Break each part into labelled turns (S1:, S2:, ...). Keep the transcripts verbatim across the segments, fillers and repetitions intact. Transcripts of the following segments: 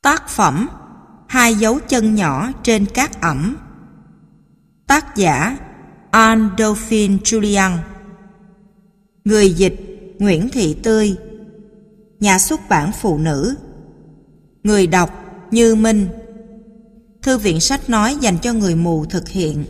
S1: Tác phẩm Hai dấu chân nhỏ trên cát ẩm. Tác giả Anne-Dauphine Julian. Người dịch Nguyễn Thị Tươi. Nhà xuất bản Phụ Nữ. Người đọc Như Minh. Thư viện sách nói dành cho người mù thực hiện.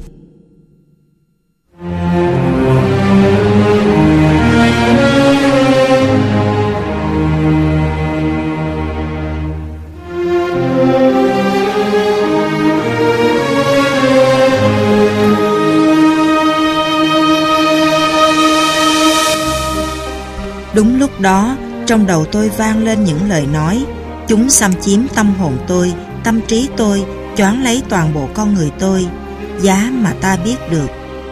S1: Đúng lúc đó, trong đầu tôi vang lên những lời nói. Chúng xâm chiếm tâm hồn tôi, tâm trí tôi, choáng lấy toàn bộ con người tôi. Giá mà ta biết được.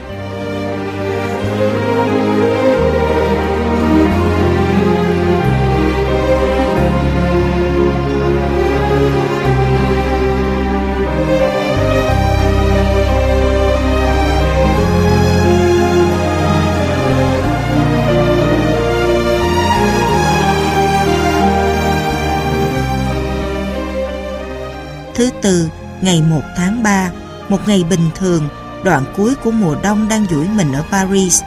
S1: Thứ tư, ngày một tháng ba, một ngày bình thường, đoạn cuối của mùa đông đang duỗi mình ở Paris.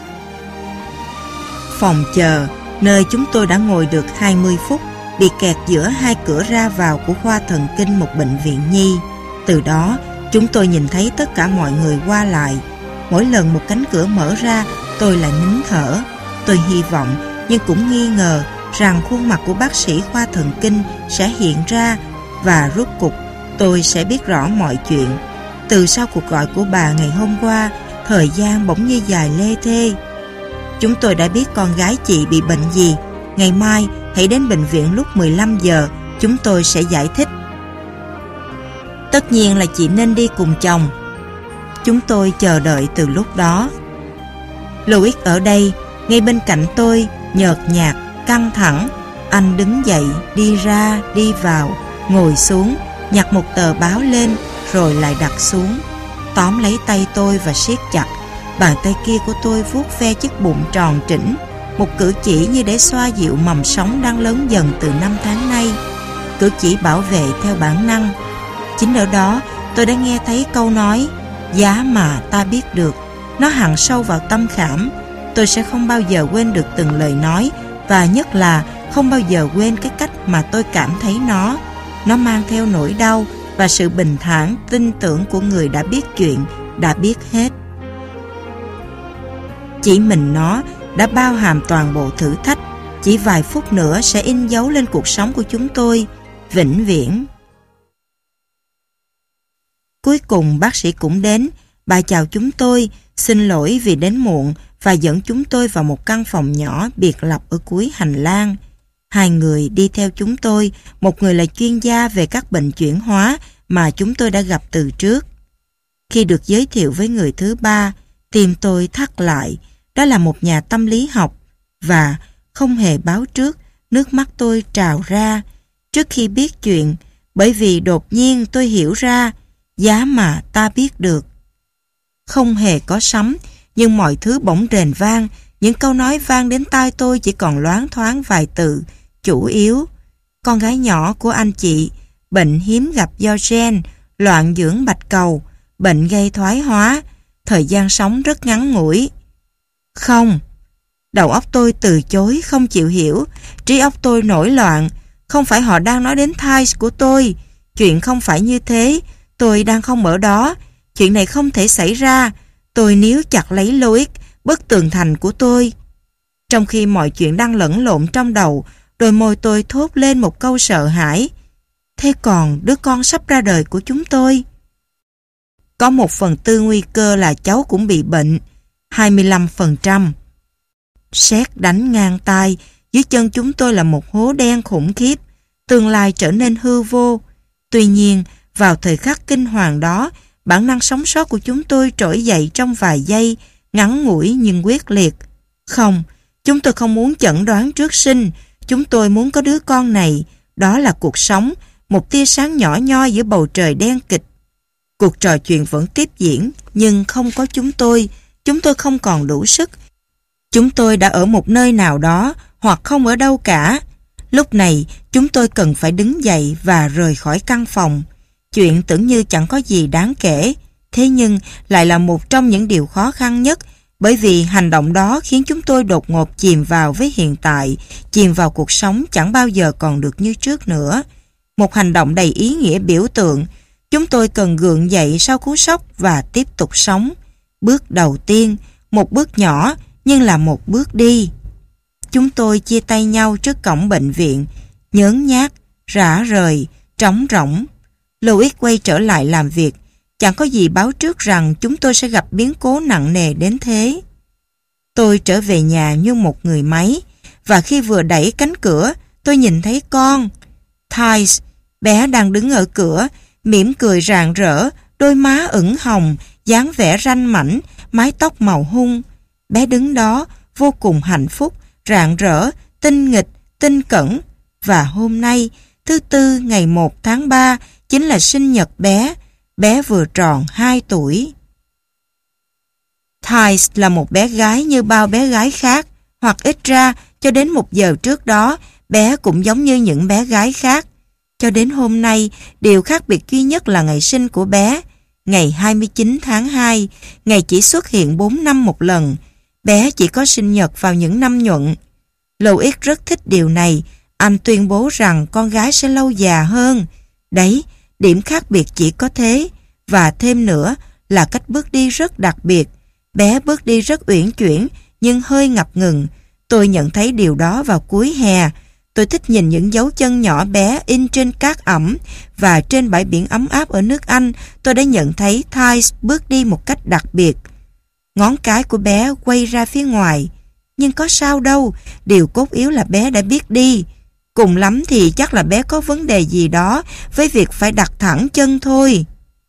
S1: Phòng chờ, nơi chúng tôi đã ngồi được hai mươi phút, bị kẹt giữa hai cửa ra vào của khoa thần kinh một bệnh viện nhi. Từ đó, chúng tôi nhìn thấy tất cả mọi người qua lại. Mỗi lần một cánh cửa mở ra, tôi lại nín thở. Tôi hy vọng, nhưng cũng nghi ngờ, rằng khuôn mặt của bác sĩ khoa thần kinh sẽ hiện ra và rốt cục tôi sẽ biết rõ mọi chuyện. Từ sau cuộc gọi của bà ngày hôm qua, thời gian bỗng như dài lê thê. Chúng tôi đã biết con gái chị bị bệnh gì. Ngày mai hãy đến bệnh viện lúc mười lăm giờ, chúng tôi sẽ giải thích. Tất nhiên là chị nên đi cùng chồng. Chúng tôi chờ đợi từ lúc đó. Louis ở đây, ngay bên cạnh tôi, nhợt nhạt, căng thẳng. Anh đứng dậy, đi ra, đi vào, ngồi xuống, nhặt một tờ báo lên, rồi lại đặt xuống. Tóm lấy tay tôi và siết chặt. Bàn tay kia của tôi vuốt ve chiếc bụng tròn trĩnh, một cử chỉ như để xoa dịu mầm sống đang lớn dần từ năm tháng nay. Cử chỉ bảo vệ theo bản năng. Chính ở đó tôi đã nghe thấy câu nói giá mà ta biết được. Nó hằn sâu vào tâm khảm. Tôi sẽ không bao giờ quên được từng lời nói, và nhất là không bao giờ quên cái cách mà tôi cảm thấy nó. Nó mang theo nỗi đau và sự bình thản, tin tưởng của người đã biết chuyện, đã biết hết. Chỉ mình nó đã bao hàm toàn bộ thử thách. Chỉ vài phút nữa sẽ in dấu lên cuộc sống của chúng tôi, vĩnh viễn. Cuối cùng bác sĩ cũng đến. Bà chào chúng tôi, xin lỗi vì đến muộn, và dẫn chúng tôi vào một căn phòng nhỏ biệt lập ở cuối hành lang. Hai người đi theo chúng tôi, một người là chuyên gia về các bệnh chuyển hóa mà chúng tôi đã gặp từ trước. Khi được giới thiệu với người thứ ba, tim tôi thắt lại. Đó là một nhà tâm lý học, và không hề báo trước, nước mắt tôi trào ra trước khi biết chuyện, bởi vì đột nhiên tôi hiểu ra giá mà ta biết được. Không hề có sấm, nhưng mọi thứ bỗng rền vang. Những câu nói vang đến tai tôi chỉ còn loáng thoáng vài từ, chủ yếu. Con gái nhỏ của anh chị, bệnh hiếm gặp do gen, loạn dưỡng bạch cầu, bệnh gây thoái hóa, thời gian sống rất ngắn ngủi. Không, đầu óc tôi từ chối, không chịu hiểu. Trí óc tôi nổi loạn. Không phải họ đang nói đến thai của tôi. Chuyện không phải như thế. Tôi đang không ở đó. Chuyện này không thể xảy ra. Tôi níu chặt lấy Louis, bức tường thành của tôi. Trong khi mọi chuyện đang lẫn lộn trong đầu, đôi môi tôi thốt lên một câu sợ hãi. Thế còn đứa con sắp ra đời của chúng tôi? Có một phần tư nguy cơ là cháu cũng bị bệnh, hai mươi lăm phần trăm. Sét đánh ngang tai, dưới chân chúng tôi là một hố đen khủng khiếp, tương lai trở nên hư vô. Tuy nhiên, vào thời khắc kinh hoàng đó, bản năng sống sót của chúng tôi trỗi dậy trong vài giây, ngắn ngủi nhưng quyết liệt. Không, chúng tôi không muốn chẩn đoán trước sinh, chúng tôi muốn có đứa con này. Đó là cuộc sống, một tia sáng nhỏ nhoi giữa bầu trời đen kịch. Cuộc trò chuyện vẫn tiếp diễn, nhưng không có chúng tôi. Chúng tôi không còn đủ sức. Chúng tôi đã ở một nơi nào đó, hoặc không ở đâu cả. Lúc này, chúng tôi cần phải đứng dậy và rời khỏi căn phòng. Chuyện tưởng như chẳng có gì đáng kể, thế nhưng lại là một trong những điều khó khăn nhất, bởi vì hành động đó khiến chúng tôi đột ngột chìm vào với hiện tại, chìm vào cuộc sống chẳng bao giờ còn được như trước nữa. Một hành động đầy ý nghĩa biểu tượng. Chúng tôi cần gượng dậy sau cú sốc và tiếp tục sống. Bước đầu tiên, một bước nhỏ nhưng là một bước đi. Chúng tôi chia tay nhau trước cổng bệnh viện, nhớn nhác, rã rời, trống rỗng. Louis quay trở lại làm việc. Chẳng có gì báo trước rằng chúng tôi sẽ gặp biến cố nặng nề đến thế. Tôi trở về nhà như một người máy, và khi vừa đẩy cánh cửa, tôi nhìn thấy con. Thais, bé đang đứng ở cửa, mỉm cười rạng rỡ, đôi má ửng hồng, dáng vẻ ranh mảnh, mái tóc màu hung. Bé đứng đó, vô cùng hạnh phúc, rạng rỡ, tinh nghịch, tinh cẩn. Và hôm nay, thứ Tư ngày một tháng ba, chính là sinh nhật bé. Bé vừa tròn hai tuổi. Thais là một bé gái như bao bé gái khác, hoặc ít ra, cho đến một giờ trước đó, bé cũng giống như những bé gái khác. Cho đến hôm nay, điều khác biệt duy nhất là ngày sinh của bé. Ngày hai mươi chín tháng hai, ngày chỉ xuất hiện bốn năm một lần. Bé chỉ có sinh nhật vào những năm nhuận. Louis rất thích điều này. Anh tuyên bố rằng con gái sẽ lâu già hơn. Đấy, điểm khác biệt chỉ có thế. Và thêm nữa là cách bước đi rất đặc biệt. Bé bước đi rất uyển chuyển nhưng hơi ngập ngừng. Tôi nhận thấy điều đó vào cuối hè. Tôi thích nhìn những dấu chân nhỏ bé in trên cát ẩm, và trên bãi biển ấm áp ở nước Anh, tôi đã nhận thấy Thais bước đi một cách đặc biệt. Ngón cái của bé quay ra phía ngoài. Nhưng có sao đâu, điều cốt yếu là bé đã biết đi. Cùng lắm thì chắc là bé có vấn đề gì đó với việc phải đặt thẳng chân thôi.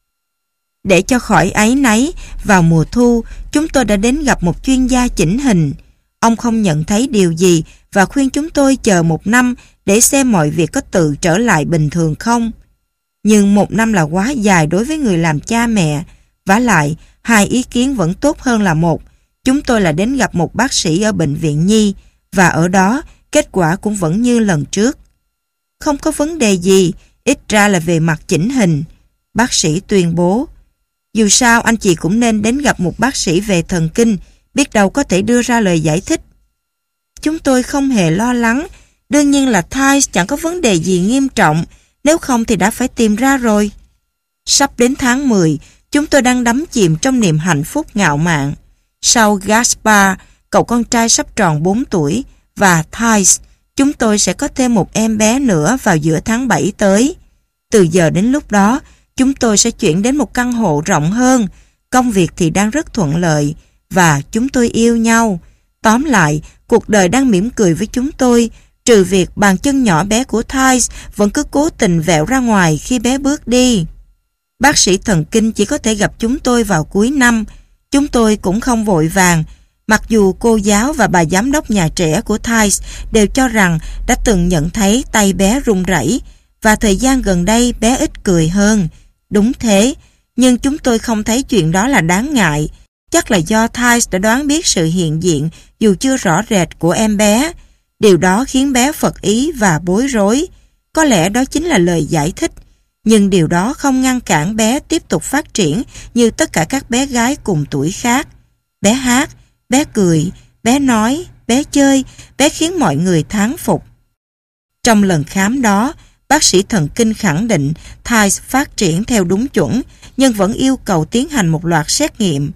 S1: Để cho khỏi áy náy, vào mùa thu, chúng tôi đã đến gặp một chuyên gia chỉnh hình. Ông không nhận thấy điều gì và khuyên chúng tôi chờ một năm để xem mọi việc có tự trở lại bình thường không. Nhưng một năm là quá dài đối với người làm cha mẹ. Vả lại, hai ý kiến vẫn tốt hơn là một. Chúng tôi là đến gặp một bác sĩ ở bệnh viện Nhi, và ở đó, kết quả cũng vẫn như lần trước. Không có vấn đề gì, ít ra là về mặt chỉnh hình. Bác sĩ tuyên bố. Dù sao anh chị cũng nên đến gặp một bác sĩ về thần kinh, biết đâu có thể đưa ra lời giải thích. Chúng tôi không hề lo lắng. Đương nhiên là Thais chẳng có vấn đề gì nghiêm trọng, nếu không thì đã phải tìm ra rồi. Sắp đến tháng mười, chúng tôi đang đắm chìm trong niềm hạnh phúc ngạo mạn. Sau Gaspar, cậu con trai sắp tròn bốn tuổi, và Thais, chúng tôi sẽ có thêm một em bé nữa vào giữa tháng bảy tới. Từ giờ đến lúc đó, chúng tôi sẽ chuyển đến một căn hộ rộng hơn. Công việc thì đang rất thuận lợi, và chúng tôi yêu nhau. Tóm lại, cuộc đời đang mỉm cười với chúng tôi, trừ việc bàn chân nhỏ bé của Thais vẫn cứ cố tình vẹo ra ngoài khi bé bước đi. Bác sĩ thần kinh chỉ có thể gặp chúng tôi vào cuối năm. Chúng tôi cũng không vội vàng, mặc dù cô giáo và bà giám đốc nhà trẻ của Thais đều cho rằng đã từng nhận thấy tay bé run rẩy, và thời gian gần đây bé ít cười hơn. Đúng thế, nhưng chúng tôi không thấy chuyện đó là đáng ngại. Chắc là do Thais đã đoán biết sự hiện diện dù chưa rõ rệt của em bé. Điều đó khiến bé phật ý và bối rối. Có lẽ đó chính là lời giải thích. Nhưng điều đó không ngăn cản bé tiếp tục phát triển như tất cả các bé gái cùng tuổi khác. Bé hát, bé cười, bé nói, bé chơi, bé khiến mọi người thán phục. Trong lần khám đó, bác sĩ thần kinh khẳng định Thais phát triển theo đúng chuẩn, nhưng vẫn yêu cầu tiến hành một loạt xét nghiệm.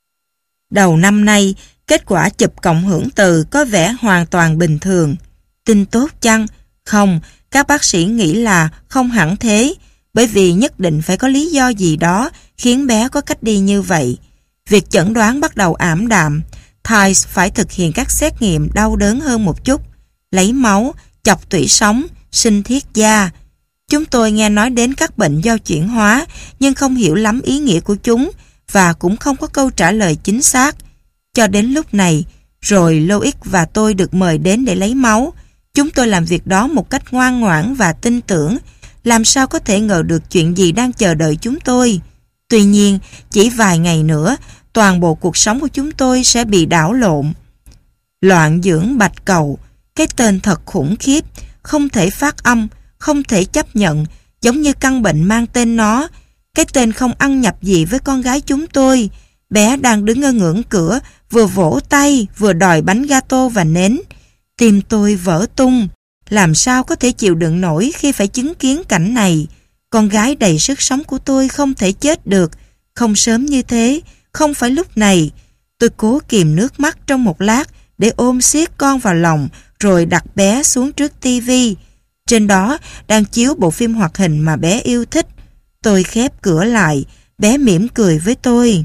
S1: Đầu năm nay, kết quả chụp cộng hưởng từ có vẻ hoàn toàn bình thường. Tin tốt chăng? Không, các bác sĩ nghĩ là không hẳn thế, bởi vì nhất định phải có lý do gì đó khiến bé có cách đi như vậy. Việc chẩn đoán bắt đầu ảm đạm. Thais phải thực hiện các xét nghiệm đau đớn hơn một chút, lấy máu, chọc tủy sống, sinh thiết da. Chúng tôi nghe nói đến các bệnh do chuyển hóa, nhưng không hiểu lắm ý nghĩa của chúng, và cũng không có câu trả lời chính xác. Cho đến lúc này, rồi Louis và tôi được mời đến để lấy máu. Chúng tôi làm việc đó một cách ngoan ngoãn và tin tưởng. Làm sao có thể ngờ được chuyện gì đang chờ đợi chúng tôi. Tuy nhiên, chỉ vài ngày nữa, toàn bộ cuộc sống của chúng tôi sẽ bị đảo lộn. Loạn dưỡng bạch cầu, cái tên thật khủng khiếp, không thể phát âm, không thể chấp nhận, giống như căn bệnh mang tên nó. Cái tên không ăn nhập gì với con gái chúng tôi. Bé đang đứng ở ngưỡng cửa, vừa vỗ tay, vừa đòi bánh gato và nến. Tim tôi vỡ tung. Làm sao có thể chịu đựng nổi khi phải chứng kiến cảnh này? Con gái đầy sức sống của tôi không thể chết được. Không sớm như thế, không phải lúc này. Tôi cố kìm nước mắt trong một lát để ôm siết con vào lòng, rồi đặt bé xuống trước tivi. Trên đó đang chiếu bộ phim hoạt hình mà bé yêu thích. Tôi khép cửa lại, bé mỉm cười với tôi.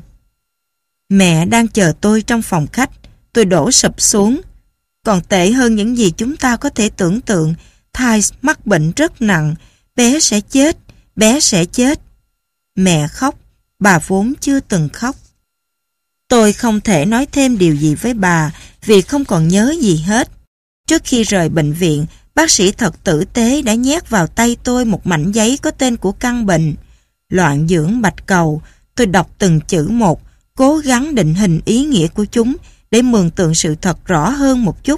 S1: Mẹ đang chờ tôi trong phòng khách. Tôi đổ sụp xuống. Còn tệ hơn những gì chúng ta có thể tưởng tượng. Thais mắc bệnh rất nặng. Bé sẽ chết, bé sẽ chết. Mẹ khóc, bà vốn chưa từng khóc. Tôi không thể nói thêm điều gì với bà vì không còn nhớ gì hết. Trước khi rời bệnh viện, bác sĩ thật tử tế đã nhét vào tay tôi một mảnh giấy có tên của căn bệnh. Loạn dưỡng bạch cầu. Tôi đọc từng chữ một, cố gắng định hình ý nghĩa của chúng để mường tượng sự thật rõ hơn một chút.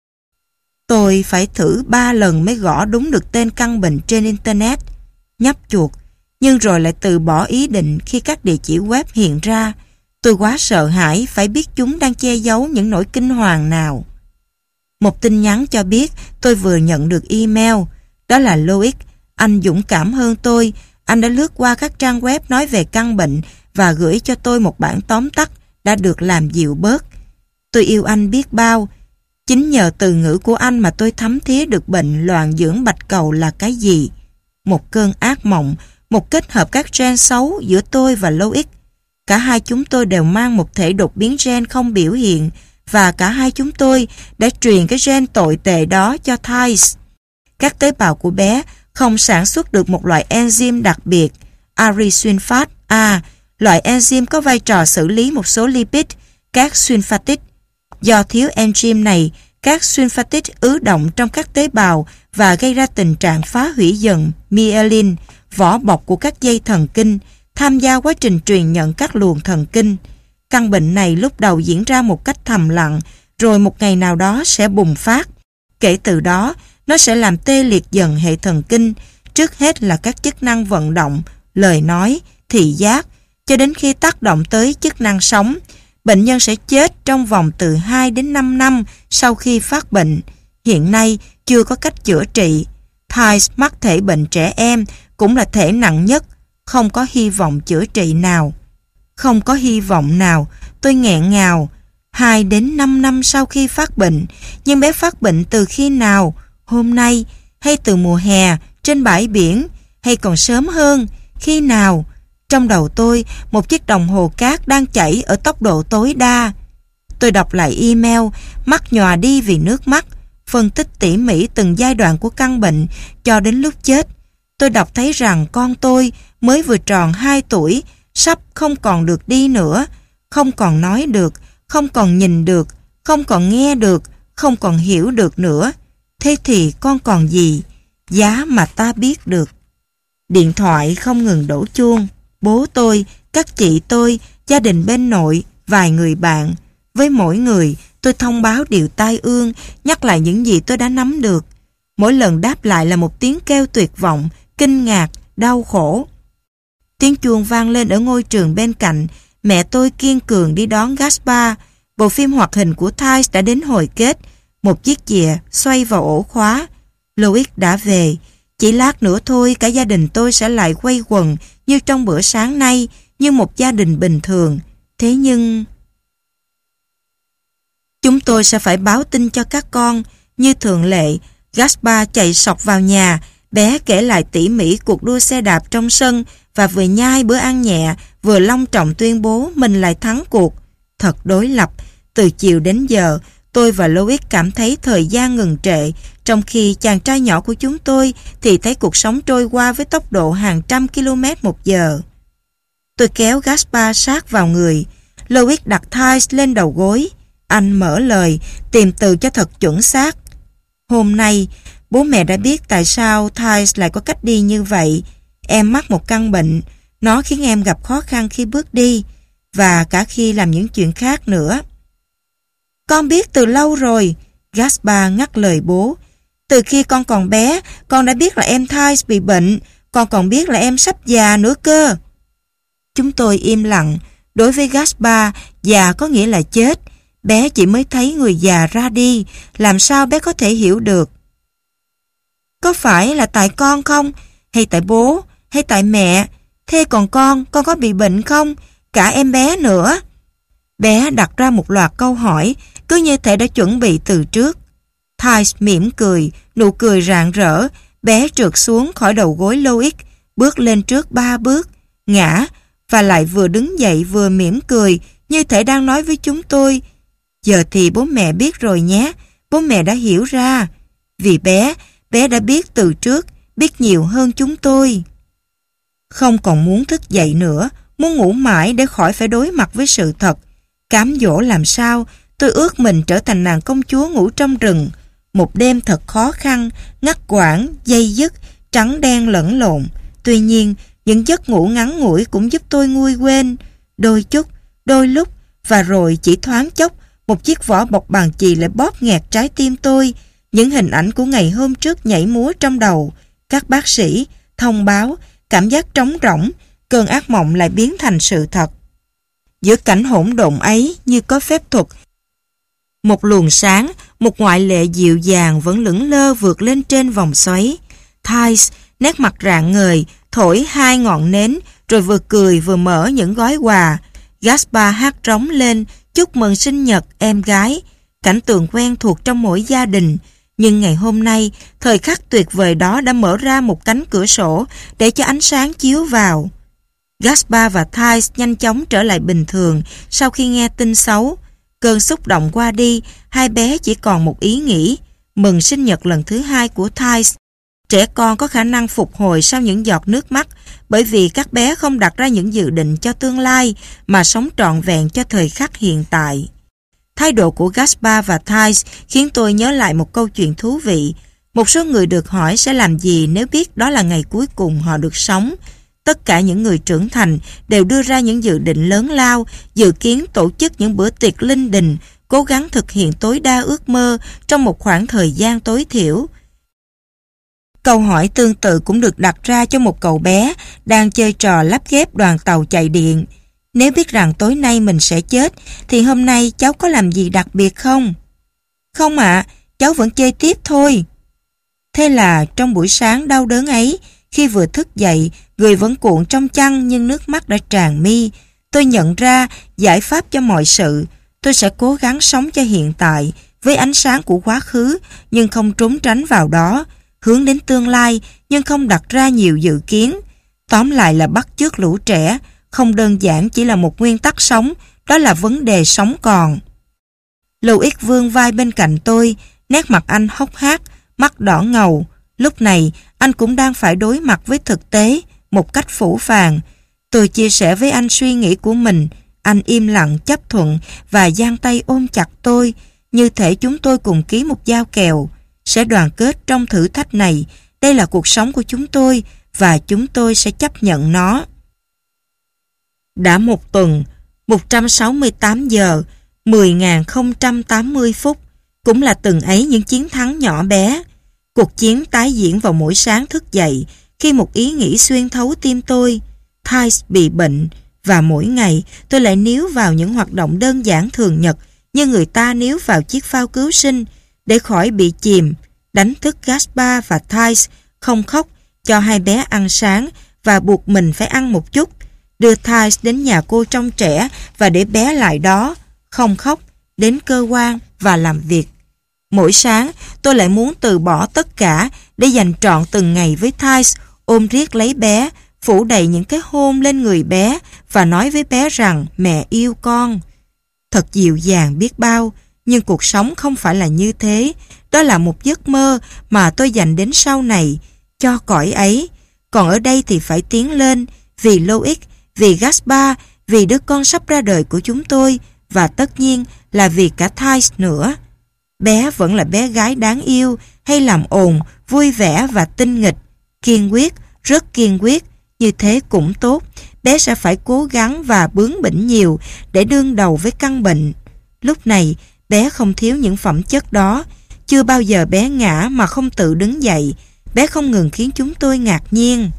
S1: Tôi phải thử ba lần mới gõ đúng được tên căn bệnh trên Internet. Nhấp chuột, nhưng rồi lại từ bỏ ý định khi các địa chỉ web hiện ra. Tôi quá sợ hãi phải biết chúng đang che giấu những nỗi kinh hoàng nào. Một tin nhắn cho biết tôi vừa nhận được email. Đó là Loic. Anh dũng cảm hơn tôi. Anh đã lướt qua các trang web nói về căn bệnh và gửi cho tôi một bản tóm tắt đã được làm dịu bớt. Tôi yêu anh biết bao. Chính nhờ từ ngữ của anh mà tôi thấm thía được bệnh loạn dưỡng bạch cầu là cái gì. Một cơn ác mộng, một kết hợp các gen xấu giữa tôi và Loic. Cả hai chúng tôi đều mang một thể đột biến gen không biểu hiện và cả hai chúng tôi đã truyền cái gen tồi tệ đó cho Thais. Các tế bào của bé không sản xuất được một loại enzyme đặc biệt, arisuinfat A, loại enzyme có vai trò xử lý một số lipid, các sulfatic. Do thiếu enzyme này, các sulfatic ứ động trong các tế bào và gây ra tình trạng phá hủy dần myelin, vỏ bọc của các dây thần kinh, tham gia quá trình truyền nhận các luồng thần kinh. Căn bệnh này lúc đầu diễn ra một cách thầm lặng, rồi một ngày nào đó sẽ bùng phát. Kể từ đó, nó sẽ làm tê liệt dần hệ thần kinh, trước hết là các chức năng vận động, lời nói, thị giác, cho đến khi tác động tới chức năng sống. Bệnh nhân sẽ chết trong vòng từ hai đến năm năm sau khi phát bệnh. Hiện nay chưa có cách chữa trị. Thais mắc thể bệnh trẻ em, cũng là thể nặng nhất. Không có hy vọng chữa trị nào. Không có hy vọng nào. Tôi nghẹn ngào. Hai đến năm năm sau khi phát bệnh. Nhưng bé phát bệnh từ khi nào? Hôm nay? Hay từ mùa hè? Trên bãi biển? Hay còn sớm hơn? Khi nào? Trong đầu tôi, một chiếc đồng hồ cát đang chảy ở tốc độ tối đa. Tôi đọc lại email, mắt nhòa đi vì nước mắt, phân tích tỉ mỉ từng giai đoạn của căn bệnh cho đến lúc chết. Tôi đọc thấy rằng con tôi mới vừa tròn hai tuổi, sắp không còn được đi nữa, không còn nói được, không còn nhìn được, không còn nghe được, không còn hiểu được nữa. Thế thì con còn gì? Giá mà ta biết được. Điện thoại không ngừng đổ chuông. Bố tôi, các chị tôi, gia đình bên nội, vài người bạn. Với mỗi người, tôi thông báo điều tai ương, nhắc lại những gì tôi đã nắm được. Mỗi lần đáp lại là một tiếng kêu tuyệt vọng, kinh ngạc, đau khổ. Tiếng chuông vang lên ở ngôi trường bên cạnh. Mẹ tôi kiên cường đi đón Gaspar. Bộ phim hoạt hình của Thais đã đến hồi kết. Một chiếc chìa xoay vào ổ khóa. Loic đã về. Chỉ lát nữa thôi cả gia đình tôi sẽ lại quây quần như trong bữa sáng nay, như một gia đình bình thường. Thế nhưng... Chúng tôi sẽ phải báo tin cho các con. Như thường lệ, Gaspar chạy sộc vào nhà. Bé kể lại tỉ mỉ cuộc đua xe đạp trong sân và vừa nhai bữa ăn nhẹ, vừa long trọng tuyên bố mình lại thắng cuộc. Thật đối lập. Từ chiều đến giờ, tôi và Loic cảm thấy thời gian ngừng trệ, trong khi chàng trai nhỏ của chúng tôi thì thấy cuộc sống trôi qua với tốc độ hàng trăm km một giờ. Tôi kéo Gaspar sát vào người. Loic đặt Thais lên đầu gối. Anh mở lời, tìm từ cho thật chuẩn xác. Hôm nay, bố mẹ đã biết tại sao Thais lại có cách đi như vậy. Em mắc một căn bệnh. Nó khiến em gặp khó khăn khi bước đi, và cả khi làm những chuyện khác nữa. Con biết từ lâu rồi. Gaspar ngắt lời bố. Từ khi con còn bé, con đã biết là em Thais bị bệnh, con còn biết là em sắp già nữa cơ. Chúng tôi im lặng. Đối với Gaspar, già có nghĩa là chết. Bé chỉ mới thấy người già ra đi, làm sao bé có thể hiểu được? Có phải là tại con không? Hay tại bố? Hay tại mẹ? Thế còn con, con có bị bệnh không? Cả em bé nữa. Bé đặt ra một loạt câu hỏi, cứ như thể đã chuẩn bị từ trước. Thais mỉm cười, nụ cười rạng rỡ. Bé trượt xuống khỏi đầu gối Loïc, bước lên trước ba bước, ngã, và lại vừa đứng dậy vừa mỉm cười, như thể đang nói với chúng tôi: giờ thì bố mẹ biết rồi nhé, bố mẹ đã hiểu ra. Vì bé, bé đã biết từ trước, biết nhiều hơn chúng tôi. Không còn muốn thức dậy nữa, muốn ngủ mãi để khỏi phải đối mặt với sự thật. Cám dỗ làm sao, tôi ước mình trở thành nàng công chúa ngủ trong rừng. Một đêm thật khó khăn, ngắt quãng, dây dứt, trắng đen lẫn lộn. Tuy nhiên, những giấc ngủ ngắn ngủi cũng giúp tôi nguôi quên. Đôi chút, đôi lúc, và rồi chỉ thoáng chốc, một chiếc vỏ bọc bằng chì lại bóp nghẹt trái tim tôi. Những hình ảnh của ngày hôm trước nhảy múa trong đầu. Các bác sĩ, thông báo, cảm giác trống rỗng, cơn ác mộng lại biến thành sự thật. Giữa cảnh hỗn độn ấy như có phép thuật, một luồng sáng, một ngoại lệ dịu dàng vẫn lững lơ vượt lên trên vòng xoáy. Thais, nét mặt rạng ngời, thổi hai ngọn nến, rồi vừa cười vừa mở những gói quà. Gaspar hát trống lên, chúc mừng sinh nhật em gái. Cảnh tượng quen thuộc trong mỗi gia đình. Nhưng ngày hôm nay, thời khắc tuyệt vời đó đã mở ra một cánh cửa sổ để cho ánh sáng chiếu vào. Gaspar và Thais nhanh chóng trở lại bình thường sau khi nghe tin xấu. Cơn xúc động qua đi, hai bé chỉ còn một ý nghĩ: mừng sinh nhật lần thứ hai của Thais. Trẻ con có khả năng phục hồi sau những giọt nước mắt, bởi vì các bé không đặt ra những dự định cho tương lai mà sống trọn vẹn cho thời khắc hiện tại. Thái độ của Gaspar và Thais khiến tôi nhớ lại một câu chuyện thú vị. Một số người được hỏi sẽ làm gì nếu biết đó là ngày cuối cùng họ được sống. Tất cả những người trưởng thành đều đưa ra những dự định lớn lao, dự kiến tổ chức những bữa tiệc linh đình, cố gắng thực hiện tối đa ước mơ trong một khoảng thời gian tối thiểu. Câu hỏi tương tự cũng được đặt ra cho một cậu bé đang chơi trò lắp ghép đoàn tàu chạy điện. Nếu biết rằng tối nay mình sẽ chết, thì hôm nay cháu có làm gì đặc biệt không? Không ạ, cháu vẫn chơi tiếp thôi. Thế là trong buổi sáng đau đớn ấy, khi vừa thức dậy, người vẫn cuộn trong chăn nhưng nước mắt đã tràn mi, tôi nhận ra giải pháp cho mọi sự. Tôi sẽ cố gắng sống cho hiện tại, với ánh sáng của quá khứ, nhưng không trốn tránh vào đó, hướng đến tương lai, nhưng không đặt ra nhiều dự kiến. Tóm lại là bắt chước lũ trẻ, không đơn giản chỉ là một nguyên tắc sống, đó là vấn đề sống còn. Loïc vươn vai bên cạnh tôi, nét mặt anh hốc hác, mắt đỏ ngầu. Lúc này, anh cũng đang phải đối mặt với thực tế, một cách phũ phàng. Tôi chia sẻ với anh suy nghĩ của mình, anh im lặng chấp thuận và giang tay ôm chặt tôi, như thể chúng tôi cùng ký một giao kèo. Sẽ đoàn kết trong thử thách này, đây là cuộc sống của chúng tôi và chúng tôi sẽ chấp nhận nó. Đã một tuần, một trăm sáu mươi tám giờ, mười nghìn không trăm tám mươi phút, cũng là từng ấy những chiến thắng nhỏ bé. Cuộc chiến tái diễn vào mỗi sáng thức dậy, khi một ý nghĩ xuyên thấu tim tôi: Thais bị bệnh, và mỗi ngày tôi lại níu vào những hoạt động đơn giản thường nhật như người ta níu vào chiếc phao cứu sinh để khỏi bị chìm, đánh thức Gaspar và Thais không khóc, cho hai bé ăn sáng và buộc mình phải ăn một chút, đưa Thais đến nhà cô trông trẻ và để bé lại đó, không khóc, đến cơ quan và làm việc. Mỗi sáng tôi lại muốn từ bỏ tất cả để dành trọn từng ngày với Thais, ôm riết lấy bé, phủ đầy những cái hôn lên người bé và nói với bé rằng mẹ yêu con. Thật dịu dàng biết bao, nhưng cuộc sống không phải là như thế. Đó là một giấc mơ mà tôi dành đến sau này, cho cõi ấy. Còn ở đây thì phải tiến lên, vì Loïc, vì Gaspar, vì đứa con sắp ra đời của chúng tôi, và tất nhiên là vì cả Thais nữa. Bé vẫn là bé gái đáng yêu, hay làm ồn, vui vẻ và tinh nghịch, kiên quyết, rất kiên quyết, như thế cũng tốt. Bé sẽ phải cố gắng và bướng bỉnh nhiều để đương đầu với căn bệnh. Lúc này, bé không thiếu những phẩm chất đó. Chưa bao giờ bé ngã mà không tự đứng dậy. Bé không ngừng khiến chúng tôi ngạc nhiên.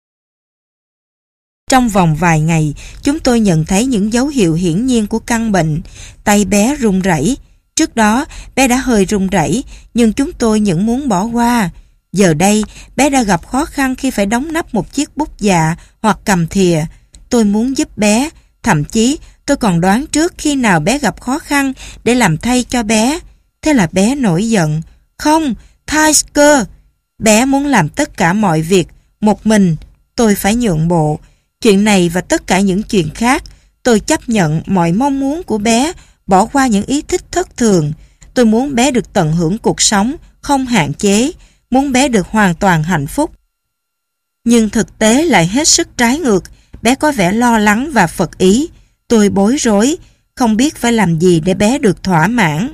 S1: Trong vòng vài ngày, chúng tôi nhận thấy những dấu hiệu hiển nhiên của căn bệnh. Tay bé run rẩy. Trước đó, bé đã hơi run rẩy, nhưng chúng tôi vẫn muốn bỏ qua. Giờ đây, bé đã gặp khó khăn khi phải đóng nắp một chiếc bút dạ hoặc cầm thìa. Tôi muốn giúp bé, thậm chí tôi còn đoán trước khi nào bé gặp khó khăn để làm thay cho bé. Thế là bé nổi giận. Không, Tysker! Bé muốn làm tất cả mọi việc một mình. Tôi phải nhượng bộ. Chuyện này và tất cả những chuyện khác, tôi chấp nhận mọi mong muốn của bé, bỏ qua những ý thích thất thường. Tôi muốn bé được tận hưởng cuộc sống, không hạn chế, muốn bé được hoàn toàn hạnh phúc. Nhưng thực tế lại hết sức trái ngược. Bé có vẻ lo lắng và phật ý. Tôi bối rối, không biết phải làm gì để bé được thỏa mãn.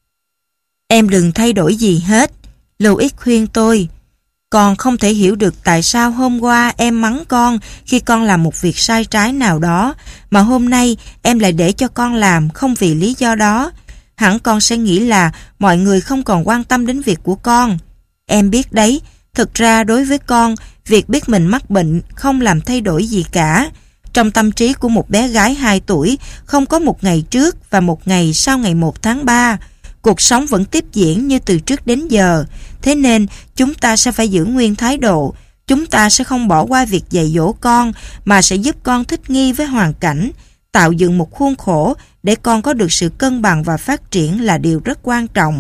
S1: Em đừng thay đổi gì hết, Louis khuyên tôi. Con không thể hiểu được tại sao hôm qua em mắng con khi con làm một việc sai trái nào đó, mà hôm nay em lại để cho con làm không vì lý do đó. Hẳn con sẽ nghĩ là mọi người không còn quan tâm đến việc của con. Em biết đấy, thực ra đối với con, việc biết mình mắc bệnh không làm thay đổi gì cả. Trong tâm trí của một bé gái hai tuổi, không có một ngày trước và một ngày sau ngày một tháng ba. Cuộc sống vẫn tiếp diễn như từ trước đến giờ. Thế nên chúng ta sẽ phải giữ nguyên thái độ. Chúng ta sẽ không bỏ qua việc dạy dỗ con, mà sẽ giúp con thích nghi với hoàn cảnh. Tạo dựng một khuôn khổ để con có được sự cân bằng và phát triển là điều rất quan trọng.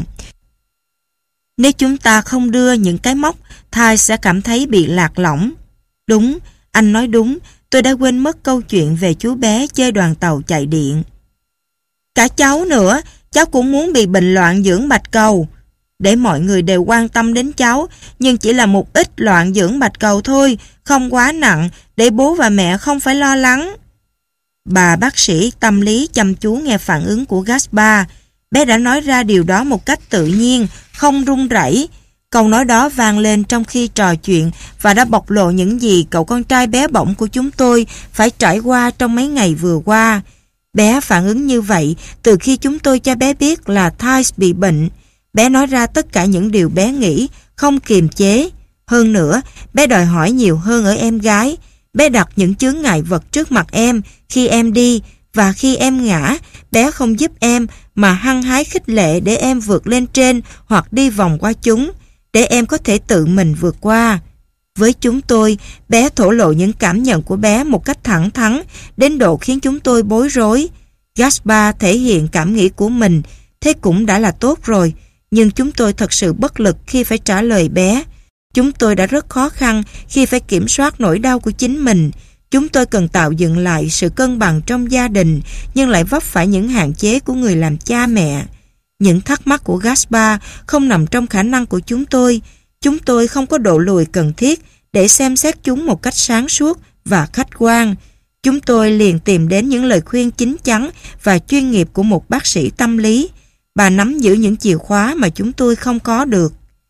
S1: Nếu chúng ta không đưa những cái móc, Ty sẽ cảm thấy bị lạc lõng. Đúng, anh nói đúng, tôi đã quên mất câu chuyện về chú bé chơi đoàn tàu chạy điện. Cả cháu nữa, cháu cũng muốn bị bệnh loạn dưỡng bạch cầu. Để mọi người đều quan tâm đến cháu, nhưng chỉ là một ít loạn dưỡng bạch cầu thôi, không quá nặng, để bố và mẹ không phải lo lắng. Bà bác sĩ tâm lý chăm chú nghe phản ứng của Gaspar. Bé đã nói ra điều đó một cách tự nhiên, không run rẩy. Câu nói đó vang lên trong khi trò chuyện và đã bộc lộ những gì cậu con trai bé bỏng của chúng tôi phải trải qua trong mấy ngày vừa qua. Bé phản ứng như vậy từ khi chúng tôi cho bé biết là Ty bị bệnh. Bé nói ra tất cả những điều bé nghĩ, không kiềm chế. Hơn nữa, bé đòi hỏi nhiều hơn ở em gái. Bé đặt những chướng ngại vật trước mặt em khi em đi, và khi em ngã, bé không giúp em mà hăng hái khích lệ để em vượt lên trên hoặc đi vòng qua chúng, để em có thể tự mình vượt qua. Với chúng tôi, bé thổ lộ những cảm nhận của bé một cách thẳng thắn, đến độ khiến chúng tôi bối rối. Gaspar thể hiện cảm nghĩ của mình, thế cũng đã là tốt rồi, nhưng chúng tôi thật sự bất lực khi phải trả lời bé. Chúng tôi đã rất khó khăn khi phải kiểm soát nỗi đau của chính mình. Chúng tôi cần tạo dựng lại sự cân bằng trong gia đình, nhưng lại vấp phải những hạn chế của người làm cha mẹ. Những thắc mắc của Gaspar không nằm trong khả năng của chúng tôi. Chúng tôi không có độ lùi cần thiết để xem xét chúng một cách sáng suốt và khách quan. Chúng tôi liền tìm đến những lời khuyên chín chắn và chuyên nghiệp của một bác sĩ tâm lý. Bà nắm giữ những chìa khóa mà chúng tôi không có được.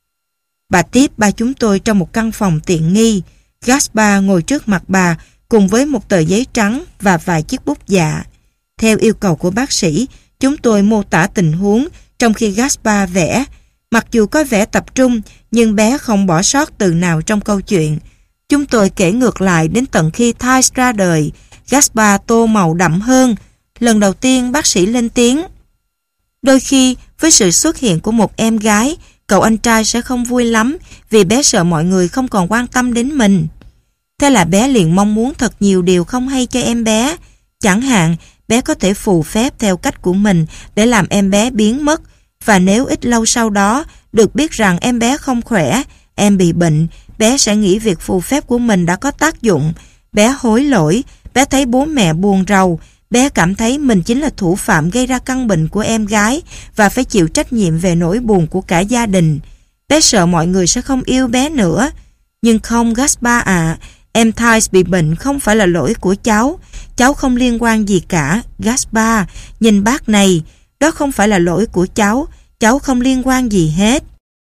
S1: Bà tiếp ba chúng tôi trong một căn phòng tiện nghi. Gaspar ngồi trước mặt bà cùng với một tờ giấy trắng và vài chiếc bút dạ. Theo yêu cầu của bác sĩ, chúng tôi mô tả tình huống trong khi Gaspar vẽ. Mặc dù có vẻ tập trung, nhưng bé không bỏ sót từ nào trong câu chuyện. Chúng tôi kể ngược lại đến tận khi Ty ra đời. Gaspar tô màu đậm hơn. Lần đầu tiên bác sĩ lên tiếng. Đôi khi, với sự xuất hiện của một em gái, cậu anh trai sẽ không vui lắm vì bé sợ mọi người không còn quan tâm đến mình. Thế là bé liền mong muốn thật nhiều điều không hay cho em bé. Chẳng hạn, bé có thể phù phép theo cách của mình để làm em bé biến mất. Và nếu ít lâu sau đó được biết rằng em bé không khỏe, em bị bệnh, bé sẽ nghĩ việc phù phép của mình đã có tác dụng. Bé hối lỗi, bé thấy bố mẹ buồn rầu, bé cảm thấy mình chính là thủ phạm gây ra căn bệnh của em gái và phải chịu trách nhiệm về nỗi buồn của cả gia đình. Bé sợ mọi người sẽ không yêu bé nữa. Nhưng không, Gaspar ạ, à, em Ty bị bệnh không phải là lỗi của cháu. Cháu không liên quan gì cả. Gaspar, nhìn bác này, đó không phải là lỗi của cháu. Cháu không liên quan gì hết.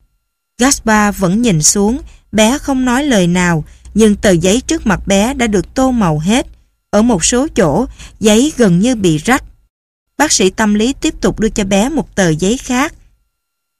S1: Gaspar vẫn nhìn xuống. Bé không nói lời nào, nhưng tờ giấy trước mặt bé đã được tô màu hết. Ở một số chỗ, giấy gần như bị rách. Bác sĩ tâm lý tiếp tục đưa cho bé một tờ giấy khác.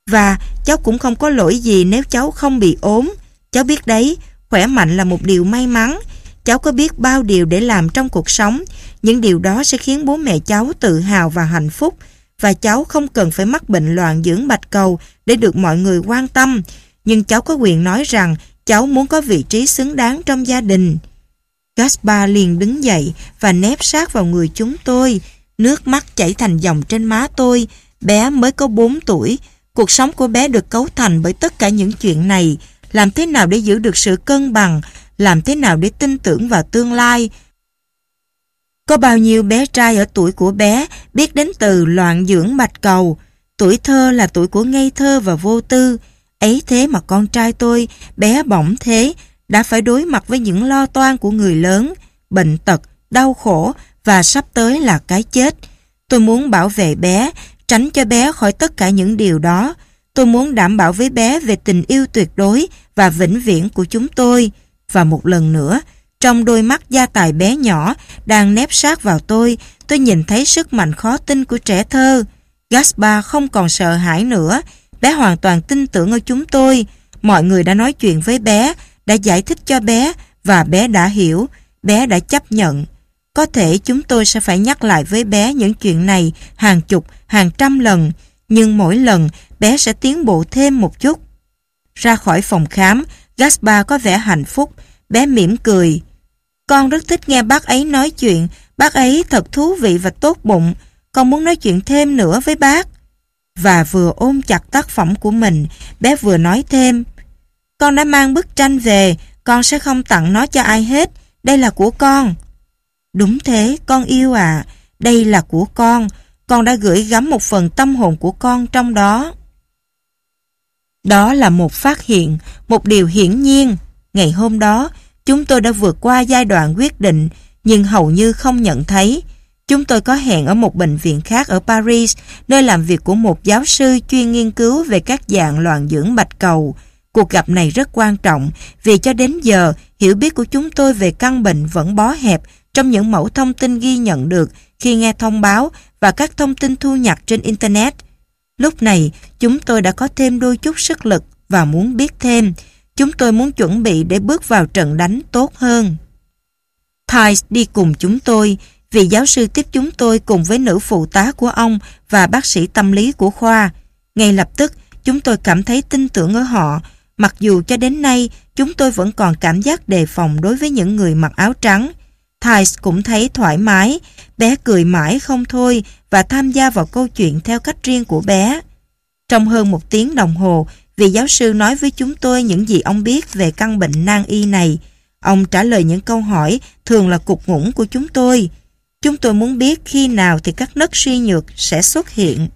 S1: Và cháu cũng không có lỗi gì nếu cháu không bị ốm. Cháu biết đấy, khỏe mạnh là một điều may mắn. Cháu có biết bao điều để làm trong cuộc sống. Những điều đó sẽ khiến bố mẹ cháu tự hào và hạnh phúc. Và cháu không cần phải mắc bệnh loạn dưỡng bạch cầu để được mọi người quan tâm. Nhưng cháu có quyền nói rằng cháu muốn có vị trí xứng đáng trong gia đình. Gaspar liền đứng dậy và nép sát vào người chúng tôi. Nước mắt chảy thành dòng trên má tôi. Bé mới có bốn tuổi. Cuộc sống của bé được cấu thành bởi tất cả những chuyện này. Làm thế nào để giữ được sự cân bằng? Làm thế nào để tin tưởng vào tương lai? Có bao nhiêu bé trai ở tuổi của bé biết đến từ loạn dưỡng bạch cầu? Tuổi thơ là tuổi của ngây thơ và vô tư. Ấy thế mà con trai tôi, bé bỏng thế, đã phải đối mặt với những lo toan của người lớn, bệnh tật, đau khổ và sắp tới là cái chết. Tôi muốn bảo vệ bé, tránh cho bé khỏi tất cả những điều đó. Tôi muốn đảm bảo với bé về tình yêu tuyệt đối và vĩnh viễn của chúng tôi. Và một lần nữa, trong đôi mắt gia tài bé nhỏ đang nép sát vào tôi, tôi nhìn thấy sức mạnh khó tin của trẻ thơ. Gaspar không còn sợ hãi nữa. Bé hoàn toàn tin tưởng ở chúng tôi. Mọi người đã nói chuyện với bé, đã giải thích cho bé và bé đã hiểu, bé đã chấp nhận. Có thể chúng tôi sẽ phải nhắc lại với bé những chuyện này hàng chục, hàng trăm lần, nhưng mỗi lần bé sẽ tiến bộ thêm một chút. Ra khỏi phòng khám, Gaspar có vẻ hạnh phúc. Bé mỉm cười. Con rất thích nghe bác ấy nói chuyện. Bác ấy thật thú vị và tốt bụng. Con muốn nói chuyện thêm nữa với bác. Và vừa ôm chặt tác phẩm của mình, bé vừa nói thêm. Con đã mang bức tranh về. Con sẽ không tặng nó cho ai hết. Đây là của con. Đúng thế, con yêu à. Đây là của con. Con đã gửi gắm một phần tâm hồn của con trong đó. Đó là một phát hiện, một điều hiển nhiên. Ngày hôm đó, chúng tôi đã vượt qua giai đoạn quyết định, nhưng hầu như không nhận thấy. Chúng tôi có hẹn ở một bệnh viện khác ở Paris, nơi làm việc của một giáo sư chuyên nghiên cứu về các dạng loạn dưỡng bạch cầu. Cuộc gặp này rất quan trọng, vì cho đến giờ, hiểu biết của chúng tôi về căn bệnh vẫn bó hẹp trong những mẫu thông tin ghi nhận được khi nghe thông báo và các thông tin thu nhặt trên Internet. Lúc này, chúng tôi đã có thêm đôi chút sức lực và muốn biết thêm. Chúng tôi muốn chuẩn bị để bước vào trận đánh tốt hơn. Thais đi cùng chúng tôi, vì giáo sư tiếp chúng tôi cùng với nữ phụ tá của ông và bác sĩ tâm lý của khoa. Ngay lập tức, chúng tôi cảm thấy tin tưởng ở họ, mặc dù cho đến nay chúng tôi vẫn còn cảm giác đề phòng đối với những người mặc áo trắng. Thais cũng thấy thoải mái, bé cười mãi không thôi và tham gia vào câu chuyện theo cách riêng của bé. Trong hơn một tiếng đồng hồ, vị giáo sư nói với chúng tôi những gì ông biết về căn bệnh nan y này. Ông trả lời những câu hỏi thường là cục ngủng của chúng tôi. Chúng tôi muốn biết khi nào thì các nấc suy nhược sẽ xuất hiện.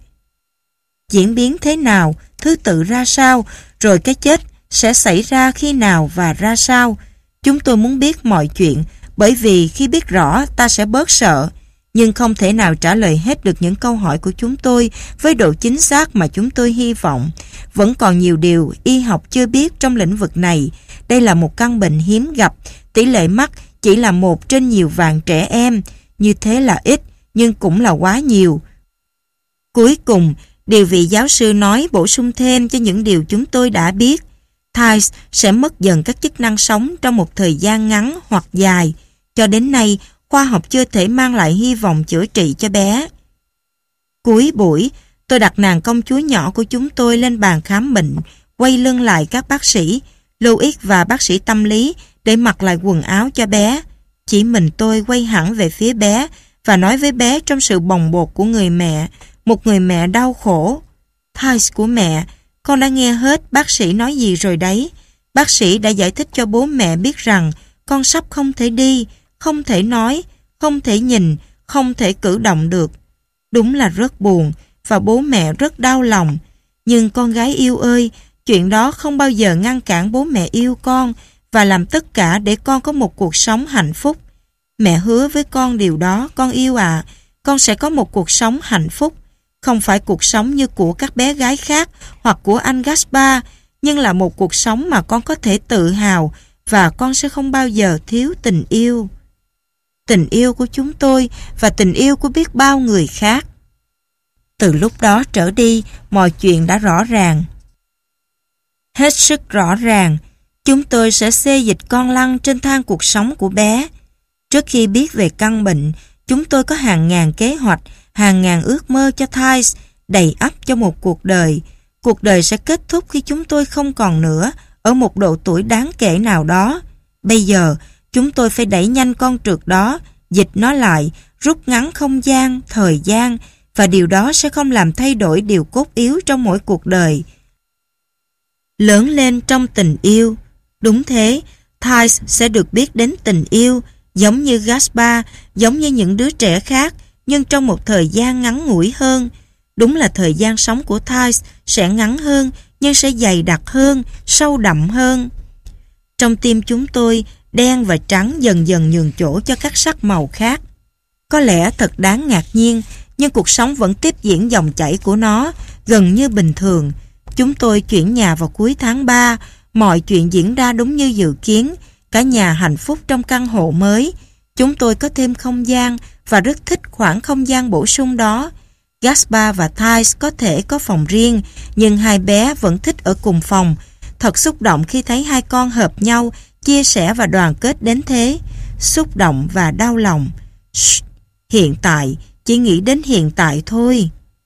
S1: Diễn biến thế nào, thứ tự ra sao, rồi cái chết sẽ xảy ra khi nào và ra sao. Chúng tôi muốn biết mọi chuyện, bởi vì khi biết rõ ta sẽ bớt sợ. Nhưng không thể nào trả lời hết được những câu hỏi của chúng tôi với độ chính xác mà chúng tôi hy vọng. Vẫn còn nhiều điều y học chưa biết trong lĩnh vực này. Đây là một căn bệnh hiếm gặp, tỷ lệ mắc chỉ là một trên nhiều vạn trẻ em. Như thế là ít, nhưng cũng là quá nhiều. Cuối cùng, điều vị giáo sư nói bổ sung thêm cho những điều chúng tôi đã biết. Thais sẽ mất dần các chức năng sống trong một thời gian ngắn hoặc dài. Cho đến nay, khoa học chưa thể mang lại hy vọng chữa trị cho bé. Cuối buổi, tôi đặt nàng công chúa nhỏ của chúng tôi lên bàn khám bệnh, quay lưng lại các bác sĩ, Louis và bác sĩ tâm lý để mặc lại quần áo cho bé. Chỉ mình tôi quay hẳn về phía bé và nói với bé trong sự bồng bột của người mẹ, một người mẹ đau khổ. Thais của mẹ, con đã nghe hết bác sĩ nói gì rồi đấy. Bác sĩ đã giải thích cho bố mẹ biết rằng con sắp không thể đi, không thể nói, không thể nhìn, không thể cử động được. Đúng là rất buồn và bố mẹ rất đau lòng. Nhưng con gái yêu ơi, chuyện đó không bao giờ ngăn cản bố mẹ yêu con và làm tất cả để con có một cuộc sống hạnh phúc. Mẹ hứa với con điều đó, con yêu à, con sẽ có một cuộc sống hạnh phúc. Không phải cuộc sống như của các bé gái khác hoặc của anh Gaspar, nhưng là một cuộc sống mà con có thể tự hào và con sẽ không bao giờ thiếu tình yêu. Tình yêu của chúng tôi và tình yêu của biết bao người khác. Từ lúc đó trở đi, mọi chuyện đã rõ ràng. Hết sức rõ ràng, chúng tôi sẽ xê dịch con lăn trên thang cuộc sống của bé. Trước khi biết về căn bệnh, chúng tôi có hàng ngàn kế hoạch, hàng ngàn ước mơ cho Thais, đầy ắp cho một cuộc đời. Cuộc đời sẽ kết thúc khi chúng tôi không còn nữa, ở một độ tuổi đáng kể nào đó. Bây giờ, chúng tôi phải đẩy nhanh con trượt đó, dịch nó lại, rút ngắn không gian, thời gian, và điều đó sẽ không làm thay đổi điều cốt yếu trong mỗi cuộc đời. Lớn lên trong tình yêu. Đúng thế, Thais sẽ được biết đến tình yêu, giống như Gaspar, giống như những đứa trẻ khác, nhưng trong một thời gian ngắn ngủi hơn. Đúng là thời gian sống của Thais sẽ ngắn hơn, nhưng sẽ dày đặc hơn, sâu đậm hơn. Trong tim chúng tôi, đen và trắng dần dần nhường chỗ cho các sắc màu khác. Có lẽ thật đáng ngạc nhiên, nhưng cuộc sống vẫn tiếp diễn dòng chảy của nó, gần như bình thường. Chúng tôi chuyển nhà vào cuối tháng ba, mọi chuyện diễn ra đúng như dự kiến, cả nhà hạnh phúc trong căn hộ mới. Chúng tôi có thêm không gian và rất thích khoảng không gian bổ sung đó. Gaspar và Thais có thể có phòng riêng, nhưng hai bé vẫn thích ở cùng phòng. Thật xúc động khi thấy hai con hợp nhau, chia sẻ và đoàn kết đến thế. Xúc động và đau lòng. Shh, hiện tại, chỉ nghĩ đến hiện tại thôi.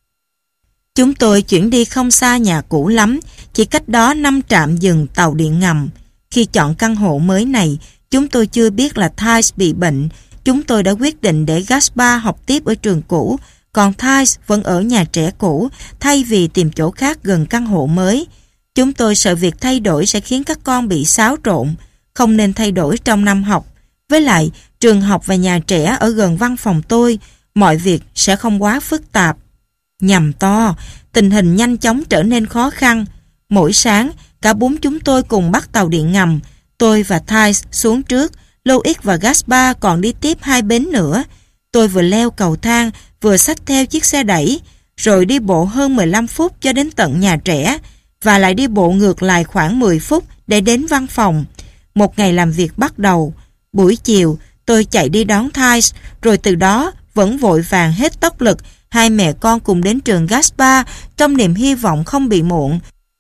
S1: Chúng tôi chuyển đi không xa nhà cũ lắm, chỉ cách đó năm trạm dừng tàu điện ngầm. Khi chọn căn hộ mới này, chúng tôi chưa biết là Thais bị bệnh. Chúng tôi đã quyết định để Gaspar học tiếp ở trường cũ, còn Thais vẫn ở nhà trẻ cũ, thay vì tìm chỗ khác gần căn hộ mới. Chúng tôi sợ việc thay đổi sẽ khiến các con bị xáo trộn, không nên thay đổi trong năm học. Với lại, trường học và nhà trẻ ở gần văn phòng tôi, mọi việc sẽ không quá phức tạp. Nhằm to, tình hình nhanh chóng trở nên khó khăn. Mỗi sáng, cả bốn chúng tôi cùng bắt tàu điện ngầm. Tôi và Thais xuống trước, Loic và Gaspar còn đi tiếp hai bến nữa. Tôi vừa leo cầu thang, vừa xách theo chiếc xe đẩy, rồi đi bộ hơn mười lăm phút cho đến tận nhà trẻ, và lại đi bộ ngược lại khoảng mười phút để đến văn phòng. Một ngày làm việc bắt đầu. Buổi chiều, tôi chạy đi đón Thais, rồi từ đó vẫn vội vàng hết tốc lực, hai mẹ con cùng đến trường Gaspar trong niềm hy vọng không bị muộn.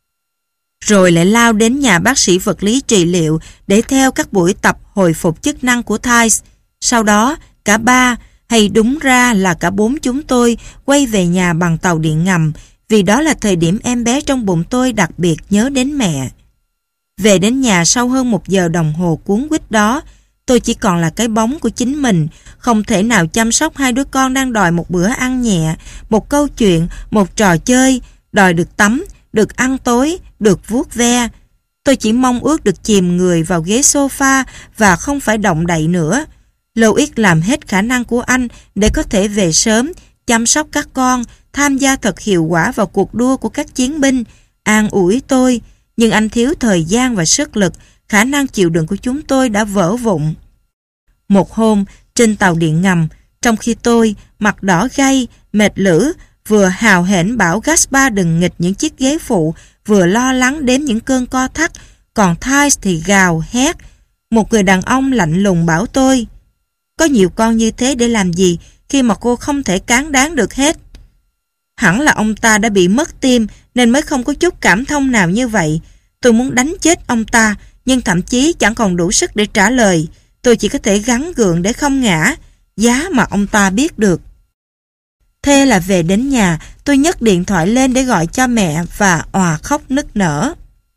S1: Rồi lại lao đến nhà bác sĩ vật lý trị liệu để theo các buổi tập hồi phục chức năng của Thais. Sau đó, cả ba, hay đúng ra là cả bốn chúng tôi quay về nhà bằng tàu điện ngầm, vì đó là thời điểm em bé trong bụng tôi đặc biệt nhớ đến mẹ. Về đến nhà sau hơn một giờ đồng hồ cuốn quýt đó, tôi chỉ còn là cái bóng của chính mình, không thể nào chăm sóc hai đứa con đang đòi một bữa ăn nhẹ, một câu chuyện, một trò chơi, đòi được tắm, được ăn tối, được vuốt ve. Tôi chỉ mong ước được chìm người vào ghế sofa và không phải động đậy nữa. Loic làm hết khả năng của anh để có thể về sớm, chăm sóc các con, tham gia thật hiệu quả vào cuộc đua của các chiến binh, an ủi tôi, nhưng anh thiếu thời gian và sức lực, khả năng chịu đựng của chúng tôi đã vỡ vụn. Một hôm, trên tàu điện ngầm, trong khi tôi, mặt đỏ gay, mệt lử, vừa hào hển bảo Gaspar đừng nghịch những chiếc ghế phụ, vừa lo lắng đếm những cơn co thắt, còn Thais thì gào, hét. Một người đàn ông lạnh lùng bảo tôi, có nhiều con như thế để làm gì khi mà cô không thể cán đáng được hết. Hẳn là ông ta đã bị mất tim nên mới không có chút cảm thông nào như vậy. Tôi muốn đánh chết ông ta, nhưng thậm chí chẳng còn đủ sức để trả lời. Tôi chỉ có thể gắng gượng để không ngã, giá mà ông ta biết được. Thế là về đến nhà, tôi nhấc điện thoại lên để gọi cho mẹ và òa khóc nức nở.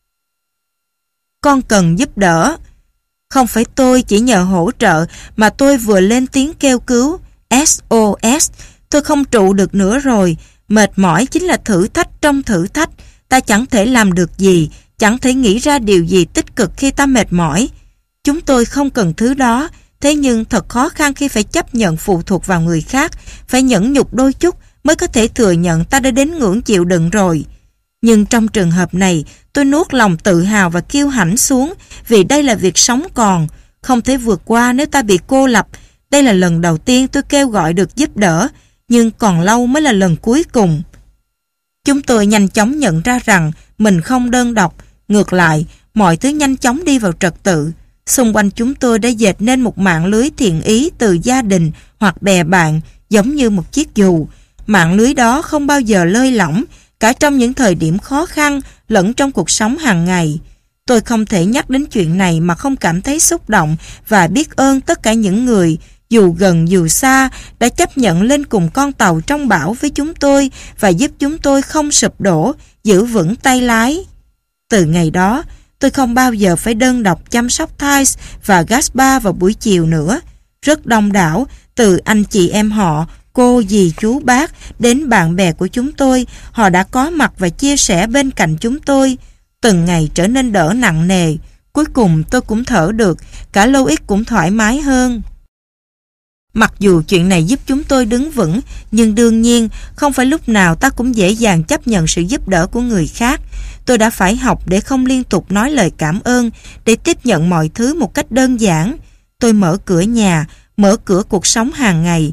S1: Con cần giúp đỡ. Không phải tôi chỉ nhờ hỗ trợ, mà tôi vừa lên tiếng kêu cứu, ét ô ét. Tôi không trụ được nữa rồi. Mệt mỏi chính là thử thách trong thử thách. Ta chẳng thể làm được gì, chẳng thể nghĩ ra điều gì tích cực khi ta mệt mỏi. Chúng tôi không cần thứ đó, thế nhưng thật khó khăn khi phải chấp nhận phụ thuộc vào người khác, phải nhẫn nhục đôi chút mới có thể thừa nhận ta đã đến ngưỡng chịu đựng rồi. Nhưng trong trường hợp này, tôi nuốt lòng tự hào và kiêu hãnh xuống, vì đây là việc sống còn, không thể vượt qua nếu ta bị cô lập. Đây là lần đầu tiên tôi kêu gọi được giúp đỡ, nhưng còn lâu mới là lần cuối cùng. Chúng tôi nhanh chóng nhận ra rằng mình không đơn độc, ngược lại, mọi thứ nhanh chóng đi vào trật tự. Xung quanh chúng tôi đã dệt nên một mạng lưới thiện ý từ gia đình hoặc bè bạn, giống như một chiếc dù. Mạng lưới đó không bao giờ lơi lỏng, cả trong những thời điểm khó khăn lẫn trong cuộc sống hàng ngày. Tôi không thể nhắc đến chuyện này mà không cảm thấy xúc động và biết ơn tất cả những người, dù gần dù xa, đã chấp nhận lên cùng con tàu trong bão với chúng tôi và giúp chúng tôi không sụp đổ, giữ vững tay lái. Từ ngày đó, tôi không bao giờ phải đơn độc chăm sóc Thais và Gaspar vào buổi chiều nữa. Rất đông đảo, từ anh chị em họ, cô, dì, chú, bác đến bạn bè của chúng tôi, họ đã có mặt và chia sẻ bên cạnh chúng tôi. Từng ngày trở nên đỡ nặng nề. Cuối cùng tôi cũng thở được, cả Louis cũng thoải mái hơn. Mặc dù chuyện này giúp chúng tôi đứng vững, nhưng đương nhiên không phải lúc nào ta cũng dễ dàng chấp nhận sự giúp đỡ của người khác. Tôi đã phải học để không liên tục nói lời cảm ơn, để tiếp nhận mọi thứ một cách đơn giản. Tôi mở cửa nhà, mở cửa cuộc sống hàng ngày,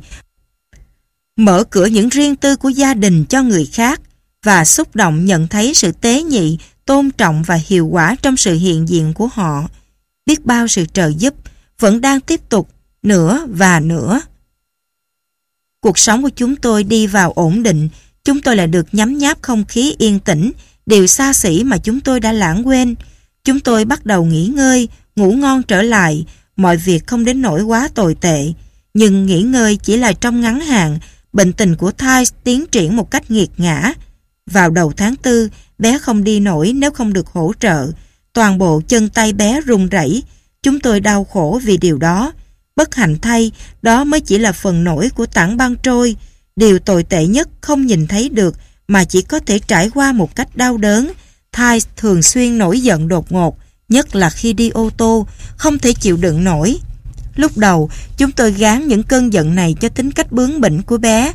S1: mở cửa những riêng tư của gia đình cho người khác, và xúc động nhận thấy sự tế nhị, tôn trọng và hiệu quả trong sự hiện diện của họ. Biết bao sự trợ giúp vẫn đang tiếp tục nữa và nữa. Cuộc sống của chúng tôi đi vào ổn định, chúng tôi lại được nhấm nháp không khí yên tĩnh, điều xa xỉ mà chúng tôi đã lãng quên. Chúng tôi bắt đầu nghỉ ngơi, ngủ ngon trở lại, mọi việc không đến nỗi quá tồi tệ. Nhưng nghỉ ngơi chỉ là trong ngắn hạn, bệnh tình của Thais tiến triển một cách nghiệt ngã. Vào đầu tháng tư, bé không đi nổi nếu không được hỗ trợ. Toàn bộ chân tay bé run rẩy. Chúng tôi đau khổ vì điều đó. Bất hạnh thay, đó mới chỉ là phần nổi của tảng băng trôi. Điều tồi tệ nhất không nhìn thấy được mà chỉ có thể trải qua một cách đau đớn. Thais thường xuyên nổi giận đột ngột, nhất là khi đi ô tô, không thể chịu đựng nổi. Lúc đầu, chúng tôi gán những cơn giận này cho tính cách bướng bỉnh của bé.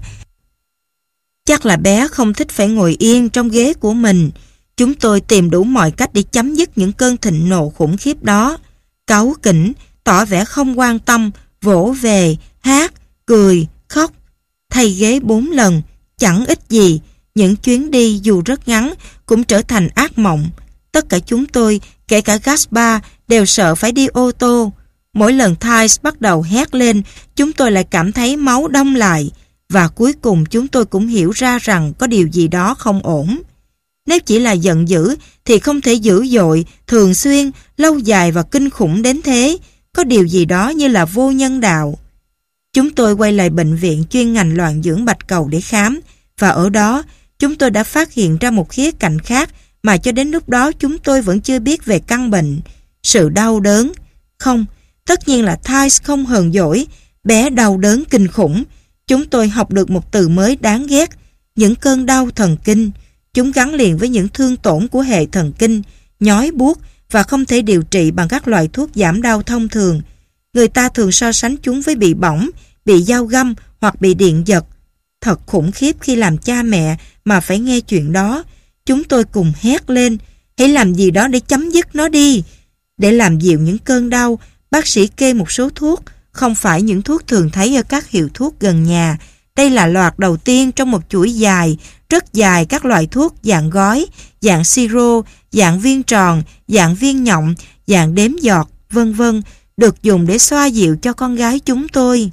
S1: Chắc là bé không thích phải ngồi yên trong ghế của mình. Chúng tôi tìm đủ mọi cách để chấm dứt những cơn thịnh nộ khủng khiếp đó. Cáu kỉnh, tỏ vẻ không quan tâm, vỗ về, hát, cười, khóc. Thay ghế bốn lần, chẳng ích gì. Những chuyến đi dù rất ngắn cũng trở thành ác mộng. Tất cả chúng tôi, kể cả Gaspar, đều sợ phải đi ô tô. Mỗi lần Thais bắt đầu hét lên, chúng tôi lại cảm thấy máu đông lại. Và cuối cùng chúng tôi cũng hiểu ra rằng có điều gì đó không ổn. Nếu chỉ là giận dữ thì không thể dữ dội, thường xuyên, lâu dài và kinh khủng đến thế. Có điều gì đó như là vô nhân đạo. Chúng tôi quay lại bệnh viện chuyên ngành loạn dưỡng Bạch Cầu để khám. Và ở đó, chúng tôi đã phát hiện ra một khía cạnh khác mà cho đến lúc đó chúng tôi vẫn chưa biết về căn bệnh. Sự đau đớn. Không, tất nhiên là Thais không hờn dỗi. Bé đau đớn kinh khủng. Chúng tôi học được một từ mới đáng ghét. Những cơn đau thần kinh. Chúng gắn liền với những thương tổn của hệ thần kinh, nhói buốt và không thể điều trị bằng các loại thuốc giảm đau thông thường. Người ta thường so sánh chúng với bị bỏng, bị dao găm hoặc bị điện giật. Thật khủng khiếp khi làm cha mẹ mà phải nghe chuyện đó. Chúng tôi cùng hét lên, hãy làm gì đó để chấm dứt nó đi. Để làm dịu những cơn đau, bác sĩ kê một số thuốc, không phải những thuốc thường thấy ở các hiệu thuốc gần nhà. Đây là loạt đầu tiên trong một chuỗi dài, rất dài các loại thuốc dạng gói, dạng siro, dạng viên tròn, dạng viên nhộng, dạng đếm giọt, vân vân, được dùng để xoa dịu cho con gái chúng tôi.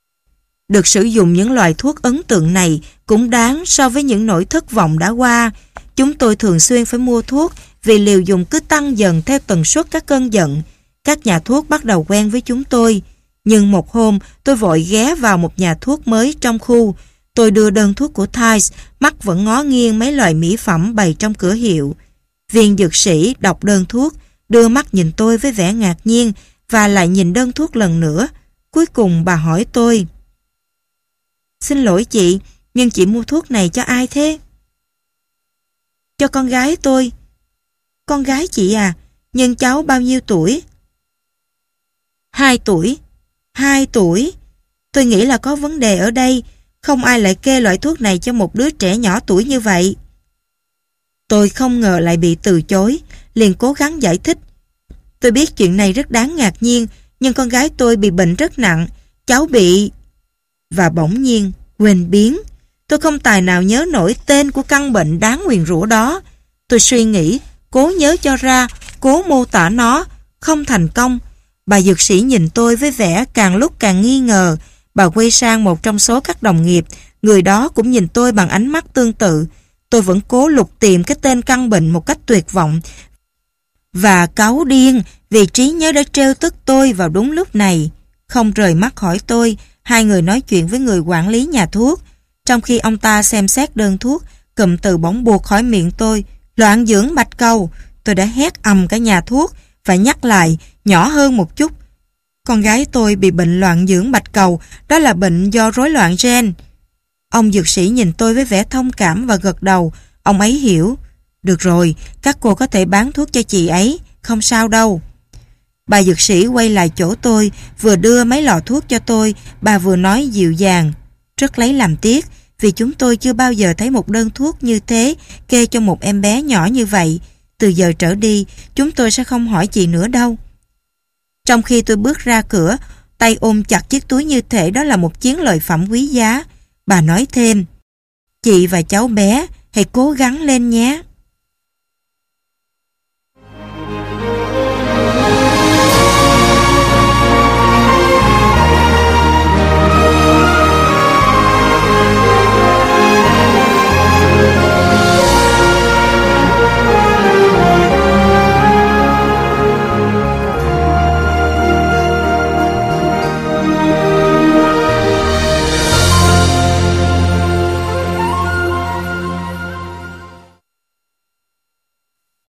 S1: Được sử dụng những loại thuốc ấn tượng này cũng đáng so với những nỗi thất vọng đã qua. Chúng tôi thường xuyên phải mua thuốc vì liều dùng cứ tăng dần theo tần suất các cơn giận. Các nhà thuốc bắt đầu quen với chúng tôi. Nhưng một hôm tôi vội ghé vào một nhà thuốc mới trong khu. Tôi đưa đơn thuốc của Thais, mắt vẫn ngó nghiêng mấy loại mỹ phẩm bày trong cửa hiệu. Viên dược sĩ đọc đơn thuốc, đưa mắt nhìn tôi với vẻ ngạc nhiên và lại nhìn đơn thuốc lần nữa. Cuối cùng bà hỏi tôi: "Xin lỗi chị, nhưng chị mua thuốc này cho ai thế?" "Cho con gái tôi." "Con gái chị à? Nhưng cháu bao nhiêu tuổi?" Hai tuổi. Hai tuổi. Tôi nghĩ là có vấn đề ở đây. Không ai lại kê loại thuốc này cho một đứa trẻ nhỏ tuổi như vậy. Tôi không ngờ lại bị từ chối, liền cố gắng giải thích. Tôi biết chuyện này rất đáng ngạc nhiên, nhưng con gái tôi bị bệnh rất nặng. Cháu bị... Và bỗng nhiên, quên biến. Tôi không tài nào nhớ nổi tên của căn bệnh đáng nguyền rủa đó. Tôi suy nghĩ, cố nhớ cho ra, cố mô tả nó, không thành công. Bà dược sĩ nhìn tôi với vẻ càng lúc càng nghi ngờ. Bà quay sang một trong số các đồng nghiệp, Người đó cũng nhìn tôi bằng ánh mắt tương tự. Tôi vẫn cố lục tìm cái tên căn bệnh một cách tuyệt vọng và cáu điên vì trí nhớ đã trêu tức tôi vào đúng lúc này. Không rời mắt khỏi tôi, hai người nói chuyện với người quản lý nhà thuốc. Trong khi ông ta xem xét đơn thuốc, cụm từ bỗng buộc khỏi miệng tôi: loạn dưỡng bạch cầu. Tôi đã hét ầm cả nhà thuốc, phải nhắc lại, nhỏ hơn một chút. Con gái tôi bị bệnh loạn dưỡng bạch cầu, đó là bệnh do rối loạn gen. Ông dược sĩ nhìn tôi với vẻ thông cảm và gật đầu. Ông ấy hiểu. Được rồi, các cô có thể bán thuốc cho chị ấy, không sao đâu. Bà dược sĩ quay lại chỗ tôi, vừa đưa mấy lọ thuốc cho tôi, bà vừa nói dịu dàng. Rất lấy làm tiếc, vì chúng tôi chưa bao giờ thấy một đơn thuốc như thế kê cho một em bé nhỏ như vậy. Từ giờ trở đi, chúng tôi sẽ không hỏi chị nữa đâu. Trong khi tôi bước ra cửa, tay ôm chặt chiếc túi như thể đó là một chiến lợi phẩm quý giá, bà nói thêm: chị và cháu bé hãy cố gắng lên nhé.